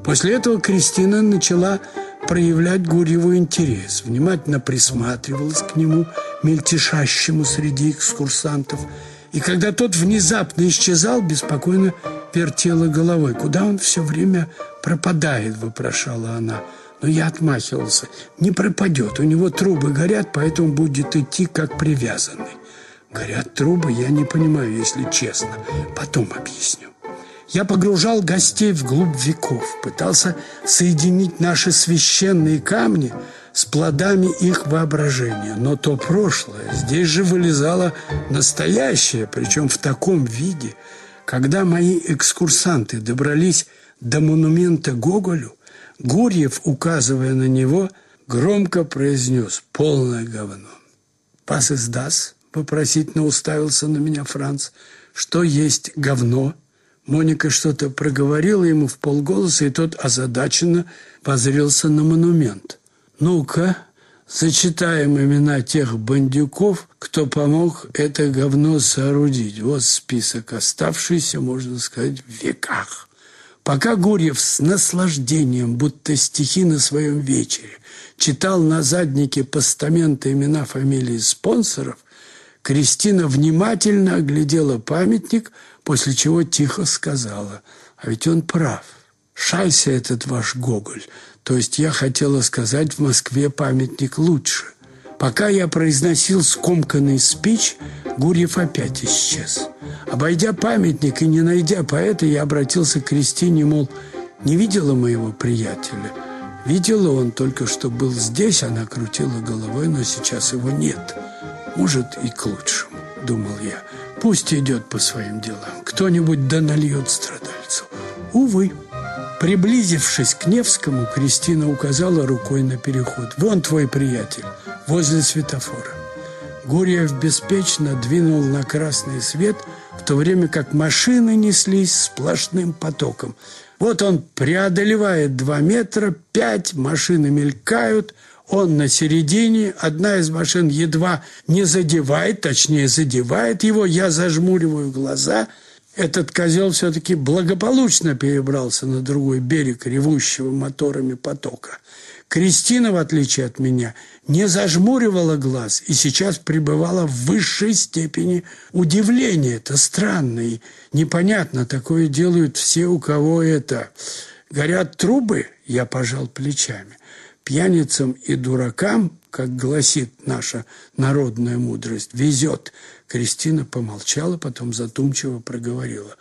После этого Кристина начала проявлять Гурьеву интерес, внимательно присматривалась к нему, мельтешащему среди экскурсантов. И когда тот внезапно исчезал, беспокойно вертела головой. «Куда он все время пропадает?» – вопрошала она. Но я отмахивался. «Не пропадет, у него трубы горят, поэтому будет идти как привязанный». «Горят трубы? Я не понимаю, если честно. Потом объясню». Я погружал гостей вглубь веков, пытался соединить наши священные камни с плодами их воображения. Но то прошлое, здесь же вылезало настоящее, причем в таком виде. Когда мои экскурсанты добрались до монумента Гоголю, Гурьев, указывая на него, громко произнес: «Полное говно». «Was ist das?» – вопросительно уставился на меня Франц. «Что есть говно?» Моника что-то проговорила ему вполголоса, и тот озадаченно воззрелся на монумент. «Ну-ка, зачитаем имена тех бандюков, кто помог это говно соорудить. Вот список, оставшийся, можно сказать, в веках». Пока Гурьев с наслаждением, будто стихи на своем вечере, читал на заднике постамента имена, фамилии спонсоров, Кристина внимательно оглядела памятник, после чего тихо сказала: «А ведь он прав. Шайся этот ваш Гоголь. То есть я хотела сказать, в Москве памятник лучше». Пока я произносил скомканный спич, Гурьев опять исчез. Обойдя памятник и не найдя поэта, я обратился к Кристине, мол, не видела моего приятеля? Видела, он только что был здесь, она крутила головой, но сейчас его нет. Может, и к лучшему, думал я. Пусть идет по своим делам, кто-нибудь да нальет страдальцу. Увы. Приблизившись к Невскому, Кристина указала рукой на переход. «Вон твой приятель, возле светофора». Гурьев беспечно двинул на красный свет, в то время как машины неслись сплошным потоком. Вот он преодолевает 2 метра, 5, машины мелькают, он на середине, одна из машин едва не задевает, точнее задевает его, я зажмуриваю глаза. Этот козел все-таки благополучно перебрался на другой берег ревущего моторами потока. Кристина, в отличие от меня, не зажмуривала глаз и сейчас пребывала в высшей степени удивления. Это странно и непонятно. Такое делают все, у кого это. Горят трубы, я пожал плечами. Пьяницам и дуракам, как гласит наша народная мудрость, везет. Кристина помолчала, потом задумчиво проговорила.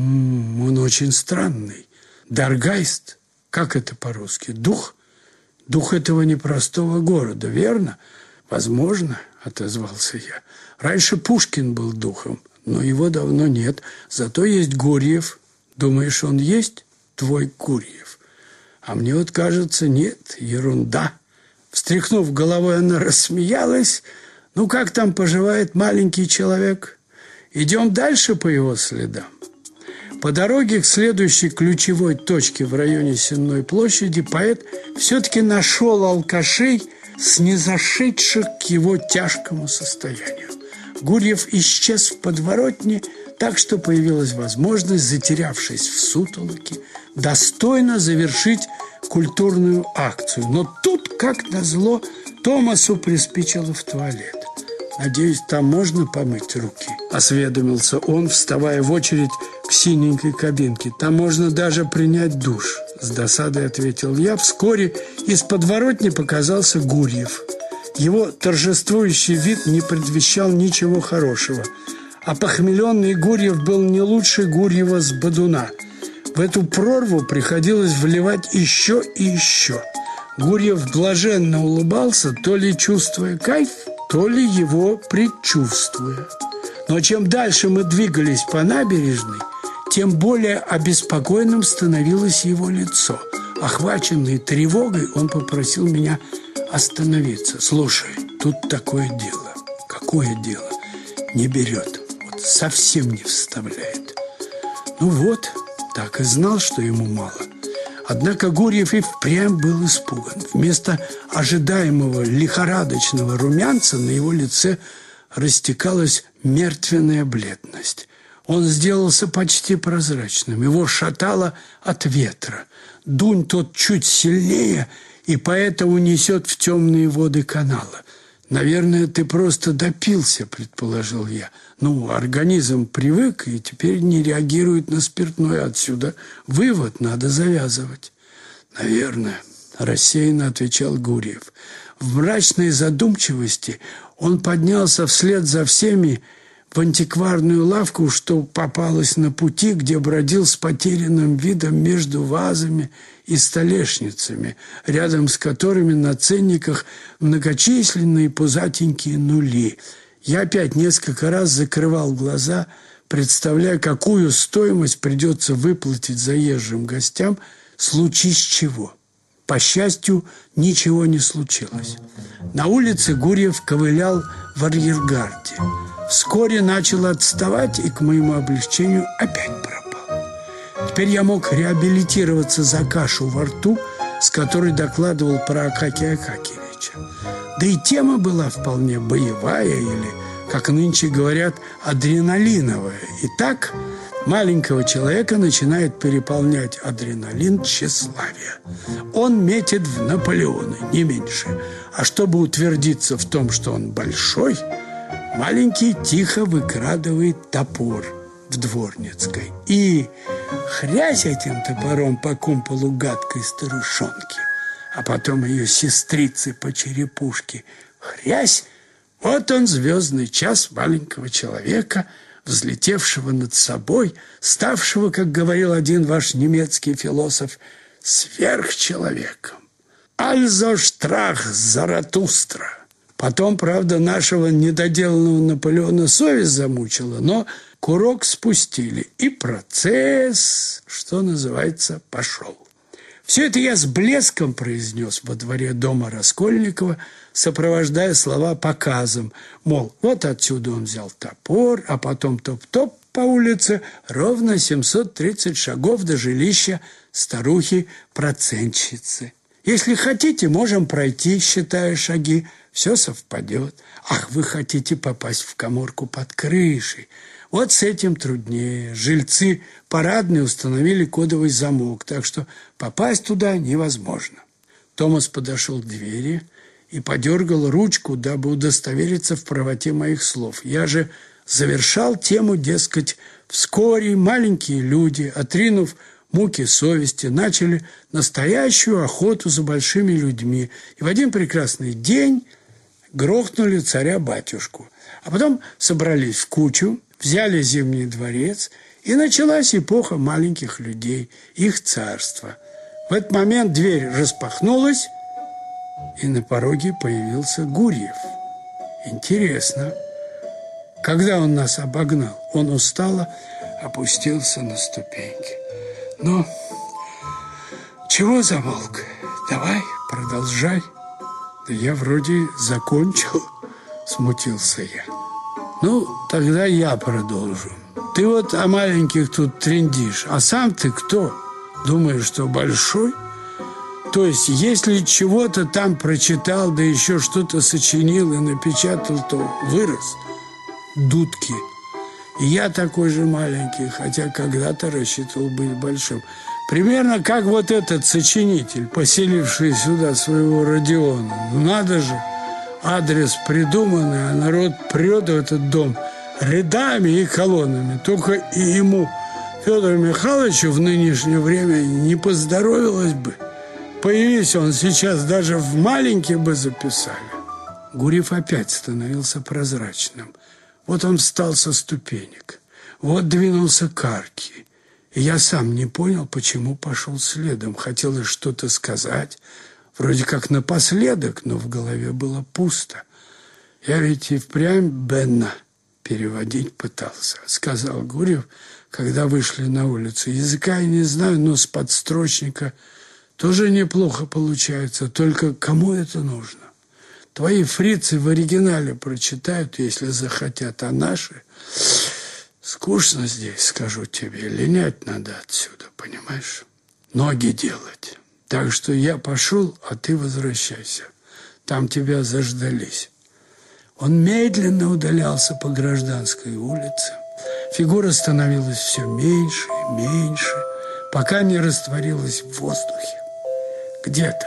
Он очень странный. Даргайст, как это по-русски? Дух? Дух этого непростого города, верно? Возможно, отозвался я. Раньше Пушкин был духом, но его давно нет. Зато есть Гурьев. Думаешь, он есть, твой Гурьев? А мне вот кажется, нет, ерунда. Встряхнув головой, она рассмеялась. Ну, как там поживает маленький человек? Идем дальше по его следам. По дороге к следующей ключевой точке в районе Сенной площади поэт все-таки нашел алкашей, снизошедших к его тяжкому состоянию. Гурьев исчез в подворотне, так что появилась возможность, затерявшись в сутолоке, достойно завершить культурную акцию. Но тут, как назло, Томасу приспичило в туалет. «Надеюсь, там можно помыть руки?» – осведомился он, вставая в очередь к синенькой кабинке. «Там можно даже принять душ», – с досадой ответил я. Вскоре из подворотни показался Гурьев. Его торжествующий вид не предвещал ничего хорошего. А похмеленный Гурьев был не лучше Гурьева с Бодуна. В эту прорву приходилось вливать еще и еще. Гурьев блаженно улыбался, то ли чувствуя кайф, то ли его предчувствуя. Но чем дальше мы двигались по набережной, тем более обеспокоенным становилось его лицо. Охваченный тревогой, он попросил меня остановиться. «Слушай, тут такое дело». «Какое дело?» «Не берет. Вот совсем не вставляет». Ну вот, так и знал, что ему мало. Однако Гурьев и впрямь был испуган. Вместо ожидаемого лихорадочного румянца на его лице растекалась мертвенная бледность. Он сделался почти прозрачным. Его шатало от ветра. Дунь тот чуть сильнее, и поэта унесет в темные воды канала. «Наверное, ты просто допился», – предположил я. «Ну, организм привык и теперь не реагирует на спиртное. Отсюда вывод, надо завязывать». «Наверное», – рассеянно отвечал Гурьев. В мрачной задумчивости он поднялся вслед за всеми в антикварную лавку, что попалась на пути, где бродил с потерянным видом между вазами и столешницами, рядом с которыми на ценниках многочисленные пузатенькие нули. Я опять несколько раз закрывал глаза, представляя, какую стоимость придется выплатить заезжим гостям, случись чего. По счастью, ничего не случилось. На улице Гурьев ковылял в арьергарде. Вскоре начал отставать и, к моему облегчению, опять пропал. Теперь я мог реабилитироваться за кашу во рту, с которой докладывал про Акакия Акакиевича. Да и тема была вполне боевая или, как нынче говорят, адреналиновая. И так маленького человека начинает переполнять адреналин тщеславия. Он метит в Наполеона, не меньше. А чтобы утвердиться в том, что он большой, маленький тихо выкрадывает топор в Дворницкой и хрясь этим топором по кумполу гадкой старушонки, а потом ее сестрицы по черепушке. Хрясь, вот он, звездный час маленького человека, взлетевшего над собой, ставшего, как говорил один ваш немецкий философ, сверхчеловеком. «Also Strach Заратустра». Потом, правда, нашего недоделанного Наполеона совесть замучила, но курок спустили, и процесс, что называется, пошел. Все это я с блеском произнес во дворе дома Раскольникова, сопровождая слова показом, мол, вот отсюда он взял топор, а потом топ-топ по улице, ровно 730 шагов до жилища старухи-процентщицы. Если хотите, можем пройти, считая шаги, все совпадет. Ах, вы хотите попасть в каморку под крышей. Вот с этим труднее. Жильцы парадной установили кодовый замок, так что попасть туда невозможно. Томас подошел к двери и подергал ручку, дабы удостовериться в правоте моих слов. Я же завершал тему, дескать, вскоре маленькие люди, отринув муки совести, начали настоящую охоту за большими людьми. И в один прекрасный день грохнули царя-батюшку. А потом собрались в кучу, взяли Зимний дворец, и началась эпоха маленьких людей, их царство. В этот момент дверь распахнулась, и на пороге появился Гурьев. Интересно, когда он нас обогнал, он устало опустился на ступеньки. Ну, чего замолк? Давай, продолжай. Да я вроде закончил, смутился я. Ну, тогда я продолжу. Ты вот о маленьких тут трындишь, а сам ты кто? Думаешь, что большой? То есть, если чего-то там прочитал, да еще что-то сочинил и напечатал, то вырос. Дудки. И я такой же маленький, хотя когда-то рассчитывал быть большим. Примерно как вот этот сочинитель, поселивший сюда своего Родиона. Ну, надо же, адрес придуманный, а народ прет в этот дом рядами и колоннами. Только и ему, Федору Михайловичу, в нынешнее время не поздоровилось бы. Появись он сейчас, даже в маленький бы записали. Гурьев опять становился прозрачным. Вот он встал со ступенек, вот двинулся к арке. И я сам не понял, почему пошел следом. Хотелось что-то сказать, вроде как напоследок, но в голове было пусто. Я ведь и впрямь Бенна переводить пытался, сказал Гурьев, когда вышли на улицу. Языка я не знаю, но с подстрочника тоже неплохо получается, только кому это нужно? Твои фрицы в оригинале прочитают, если захотят, а наши... Скучно здесь, скажу тебе, линять надо отсюда, понимаешь? Ноги делать. Так что я пошел, а ты возвращайся. Там тебя заждались. Он медленно удалялся по Гражданской улице. Фигура становилась все меньше и меньше, пока не растворилась в воздухе. Где-то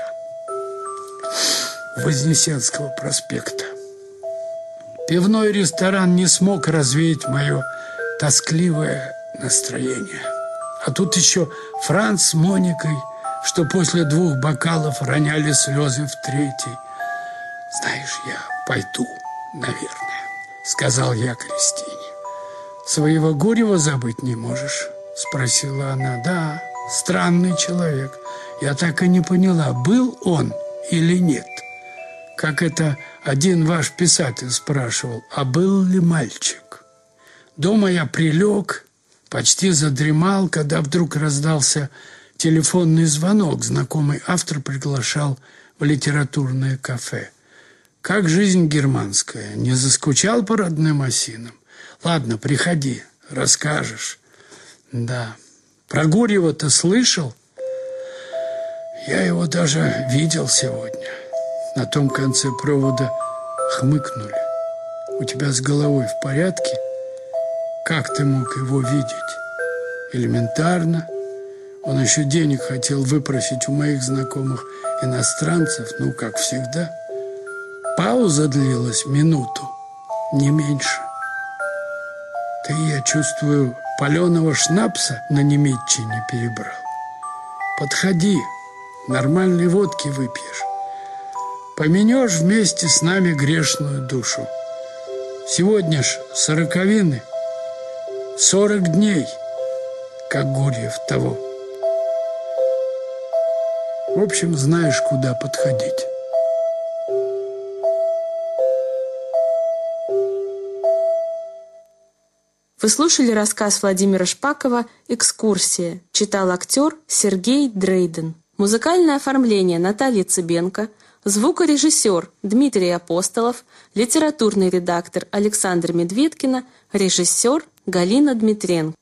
у Вознесенского проспекта. Пивной ресторан не смог развеять мое тоскливое настроение. А тут еще Франц с Моникой, что после 2 бокалов роняли слезы в 3-й. «Знаешь, я пойду, наверное», — сказал я Кристине. «Своего Гурьева забыть не можешь?» — спросила она. «Да, странный человек. Я так и не поняла, был он или нет. Как это один ваш писатель спрашивал, а был ли мальчик? Дома я прилег, почти задремал, когда вдруг раздался телефонный звонок. Знакомый автор приглашал в литературное кафе. Как жизнь германская? Не заскучал по родным осинам? Ладно, приходи, расскажешь». «Да. Про Гурьева-то слышал?» «Я его даже видел сегодня». На том конце провода хмыкнули. «У тебя с головой в порядке? Как ты мог его видеть?» «Элементарно. Он еще денег хотел выпросить у моих знакомых иностранцев, ну, как всегда». Пауза длилась минуту, не меньше. «Ты, я чувствую, паленого шнапса на Немитчине перебрал. Подходи, нормальной водки выпьешь. Поменешь вместе с нами грешную душу. Сегодня ж 40-вины, 40 дней, как Гурьев того. В общем, знаешь, куда подходить». Вы слушали рассказ Владимира Шпакова «Экскурсия». Читал актер Сергей Дрейден. Музыкальное оформление Наталья Цыбенко. Звукорежиссер Дмитрий Апостолов. Литературный редактор Александра Медведкина. Режиссер Галина Дмитренко.